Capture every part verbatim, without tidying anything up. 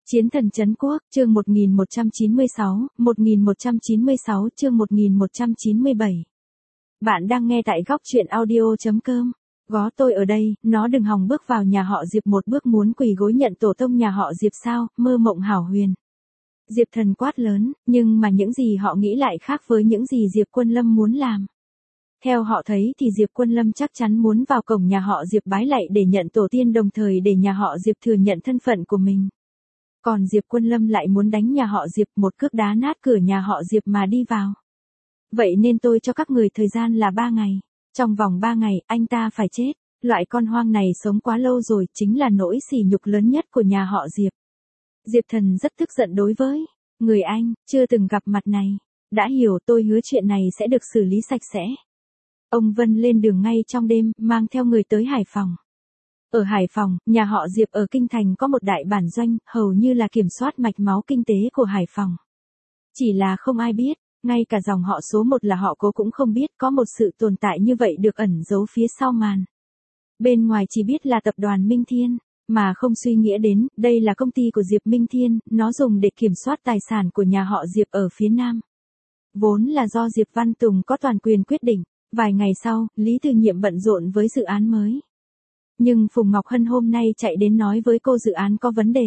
Chiến thần trấn quốc, chương một nghìn một trăm chín mươi sáu, một nghìn một trăm chín mươi sáu chương một nghìn một trăm chín mươi bảy. Bạn đang nghe tại góc truyện audio chấm com. Gó tôi ở đây, nó đừng hòng bước vào nhà họ Diệp một bước muốn quỳ gối nhận tổ tông nhà họ Diệp sao, mơ mộng hảo huyền. Diệp thần quát lớn, nhưng mà những gì họ nghĩ lại khác với những gì Diệp Quân Lâm muốn làm. Theo họ thấy thì Diệp Quân Lâm chắc chắn muốn vào cổng nhà họ Diệp bái lạy để nhận tổ tiên đồng thời để nhà họ Diệp thừa nhận thân phận của mình. Còn Diệp Quân Lâm lại muốn đánh nhà họ Diệp một cước đá nát cửa nhà họ Diệp mà đi vào. Vậy nên tôi cho các người thời gian là ba ngày. Trong vòng ba ngày, anh ta phải chết. Loại con hoang này sống quá lâu rồi, chính là nỗi sỉ nhục lớn nhất của nhà họ Diệp. Diệp thần rất tức giận đối với người anh, chưa từng gặp mặt này. Đã hiểu, tôi hứa chuyện này sẽ được xử lý sạch sẽ. Ông Vân lên đường ngay trong đêm, mang theo người tới Hải Phòng. Ở Hải Phòng, nhà họ Diệp ở Kinh Thành có một đại bản doanh, hầu như là kiểm soát mạch máu kinh tế của Hải Phòng. Chỉ là không ai biết, ngay cả dòng họ số một là họ Cố cũng không biết có một sự tồn tại như vậy được ẩn giấu phía sau màn. Bên ngoài chỉ biết là tập đoàn Minh Thiên, mà không suy nghĩa đến, đây là công ty của Diệp Minh Thiên, nó dùng để kiểm soát tài sản của nhà họ Diệp ở phía Nam. Vốn là do Diệp Văn Tùng có toàn quyền quyết định, vài ngày sau, Lý Từ Nhiệm bận rộn với dự án mới. Nhưng Phùng Ngọc Hân hôm nay chạy đến nói với cô dự án có vấn đề.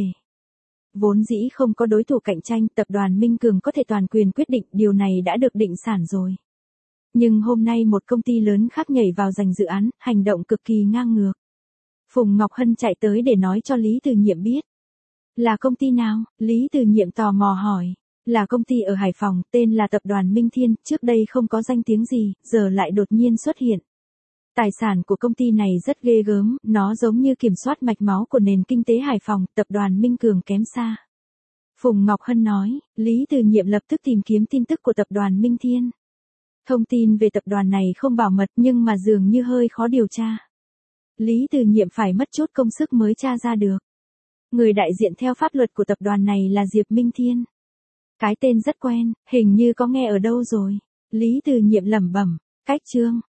Vốn dĩ không có đối thủ cạnh tranh, tập đoàn Minh Cường có thể toàn quyền quyết định, điều này đã được định sản rồi. Nhưng hôm nay một công ty lớn khác nhảy vào giành dự án, hành động cực kỳ ngang ngược. Phùng Ngọc Hân chạy tới để nói cho Lý Từ Nhiệm biết. Là công ty nào? Lý Từ Nhiệm tò mò hỏi. Là công ty ở Hải Phòng, tên là tập đoàn Minh Thiên, trước đây không có danh tiếng gì, giờ lại đột nhiên xuất hiện. Tài sản của công ty này rất ghê gớm, nó giống như kiểm soát mạch máu của nền kinh tế Hải Phòng, tập đoàn Minh Cường kém xa. Phùng Ngọc Hân nói, Lý Từ Nhiệm lập tức tìm kiếm tin tức của tập đoàn Minh Thiên. Thông tin về tập đoàn này không bảo mật nhưng mà dường như hơi khó điều tra. Lý Từ Nhiệm phải mất chút công sức mới tra ra được. Người đại diện theo pháp luật của tập đoàn này là Diệp Minh Thiên. Cái tên rất quen, hình như có nghe ở đâu rồi. Lý Từ Nhiệm lẩm bẩm, cách chương.